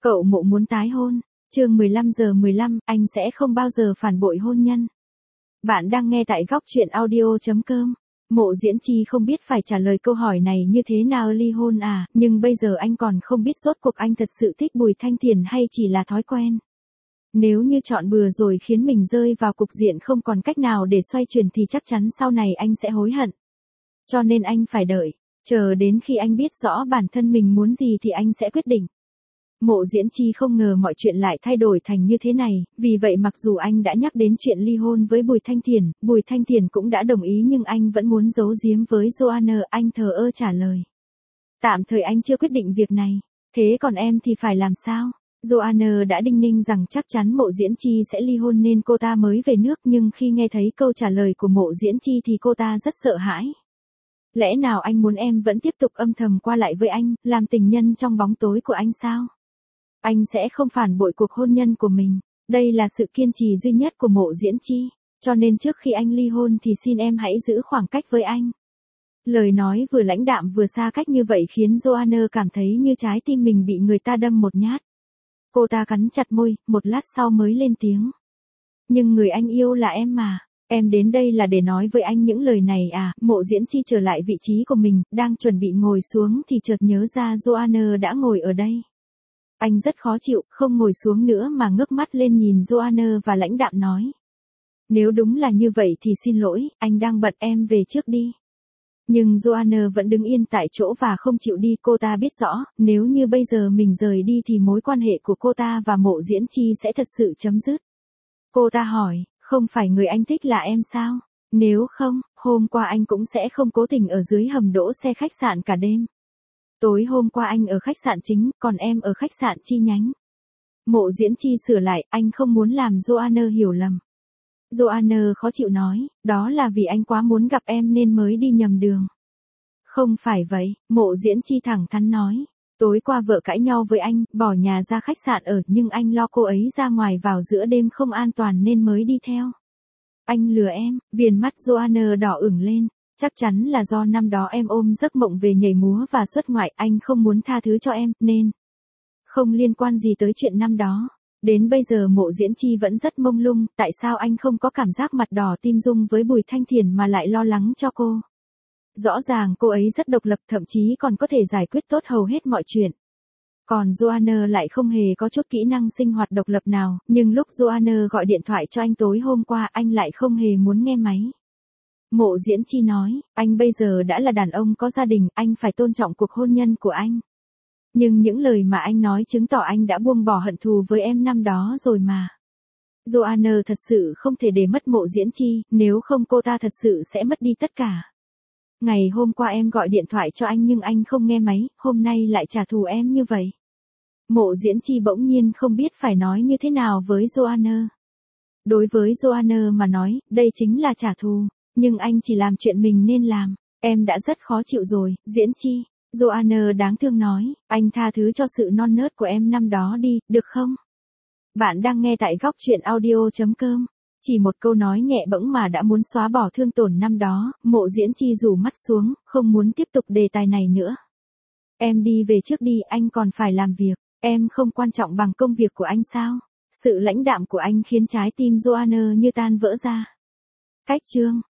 Cậu Mộ muốn tái hôn. Chương 15:15, anh sẽ không bao giờ phản bội hôn nhân. Bạn đang nghe tại góc truyện audio.com. Mộ Diễn Chi không biết phải trả lời câu hỏi này như thế nào, ly hôn à, nhưng bây giờ anh còn không biết rốt cuộc anh thật sự thích Bùi Thanh Thiền hay chỉ là thói quen. Nếu như chọn bừa rồi khiến mình rơi vào cục diện không còn cách nào để xoay chuyển thì chắc chắn sau này anh sẽ hối hận. Cho nên anh phải đợi, chờ đến khi anh biết rõ bản thân mình muốn gì thì anh sẽ quyết định. Mộ Diễn Chi không ngờ mọi chuyện lại thay đổi thành như thế này, vì vậy mặc dù anh đã nhắc đến chuyện ly hôn với Bùi Thanh Thiền cũng đã đồng ý nhưng anh vẫn muốn giấu giếm với Joanna, anh thờ ơ trả lời. Tạm thời anh chưa quyết định việc này, thế còn em thì phải làm sao? Joanna đã đinh ninh rằng chắc chắn Mộ Diễn Chi sẽ ly hôn nên cô ta mới về nước, nhưng khi nghe thấy câu trả lời của Mộ Diễn Chi thì cô ta rất sợ hãi. Lẽ nào anh muốn em vẫn tiếp tục âm thầm qua lại với anh, làm tình nhân trong bóng tối của anh sao? Anh sẽ không phản bội cuộc hôn nhân của mình. Đây là sự kiên trì duy nhất của Mộ Diễn Chi. Cho nên trước khi anh ly hôn thì xin em hãy giữ khoảng cách với anh. Lời nói vừa lãnh đạm vừa xa cách như vậy khiến Joanna cảm thấy như trái tim mình bị người ta đâm một nhát. Cô ta cắn chặt môi, một lát sau mới lên tiếng. Nhưng người anh yêu là em mà. Em đến đây là để nói với anh những lời này à? Mộ Diễn Chi trở lại vị trí của mình, đang chuẩn bị ngồi xuống thì chợt nhớ ra Joanna đã ngồi ở đây. Anh rất khó chịu, không ngồi xuống nữa mà ngước mắt lên nhìn Joanna và lãnh đạm nói. Nếu đúng là như vậy thì xin lỗi, anh đang bận, em về trước đi. Nhưng Joanna vẫn đứng yên tại chỗ và không chịu đi, cô ta biết rõ, nếu như bây giờ mình rời đi thì mối quan hệ của cô ta và Mộ Diễn Chi sẽ thật sự chấm dứt. Cô ta hỏi, không phải người anh thích là em sao? Nếu không, hôm qua anh cũng sẽ không cố tình ở dưới hầm đỗ xe khách sạn cả đêm. Tối hôm qua anh ở khách sạn chính, còn em ở khách sạn chi nhánh. Mộ Diễn Chi sửa lại, anh không muốn làm Joanna hiểu lầm. Joanna khó chịu nói, đó là vì anh quá muốn gặp em nên mới đi nhầm đường. Không phải vậy, Mộ Diễn Chi thẳng thắn nói. Tối qua vợ cãi nhau với anh, bỏ nhà ra khách sạn ở, nhưng anh lo cô ấy ra ngoài vào giữa đêm không an toàn nên mới đi theo. Anh lừa em. Viền mắt Joanna đỏ ửng lên. Chắc chắn là do năm đó em ôm giấc mộng về nhảy múa và xuất ngoại, anh không muốn tha thứ cho em, nên không liên quan gì tới chuyện năm đó. Đến bây giờ Mộ Diễn Chi vẫn rất mông lung, tại sao anh không có cảm giác mặt đỏ tim rung với Bùi Thanh Thiền mà lại lo lắng cho cô? Rõ ràng cô ấy rất độc lập, thậm chí còn có thể giải quyết tốt hầu hết mọi chuyện. Còn Joanna lại không hề có chút kỹ năng sinh hoạt độc lập nào, nhưng lúc Joanna gọi điện thoại cho anh tối hôm qua anh lại không hề muốn nghe máy. Mộ Diễn Chi nói, anh bây giờ đã là đàn ông có gia đình, anh phải tôn trọng cuộc hôn nhân của anh. Nhưng những lời mà anh nói chứng tỏ anh đã buông bỏ hận thù với em năm đó rồi mà. Joanna thật sự không thể để mất Mộ Diễn Chi, nếu không cô ta thật sự sẽ mất đi tất cả. Ngày hôm qua em gọi điện thoại cho anh nhưng anh không nghe máy, hôm nay lại trả thù em như vậy. Mộ Diễn Chi bỗng nhiên không biết phải nói như thế nào với Joanna. Đối với Joanna mà nói, đây chính là trả thù. Nhưng anh chỉ làm chuyện mình nên làm. Em đã rất khó chịu rồi, Diễn Chi. Joanna đáng thương nói, anh tha thứ cho sự non nớt của em năm đó đi, được không? Bạn đang nghe tại góc truyện audio.com. Chỉ một câu nói nhẹ bẫng mà đã muốn xóa bỏ thương tổn năm đó, Mộ Diễn Chi rủ mắt xuống, không muốn tiếp tục đề tài này nữa. Em đi về trước đi, anh còn phải làm việc. Em không quan trọng bằng công việc của anh sao? Sự lãnh đạm của anh khiến trái tim Joanna như tan vỡ ra. Cách chương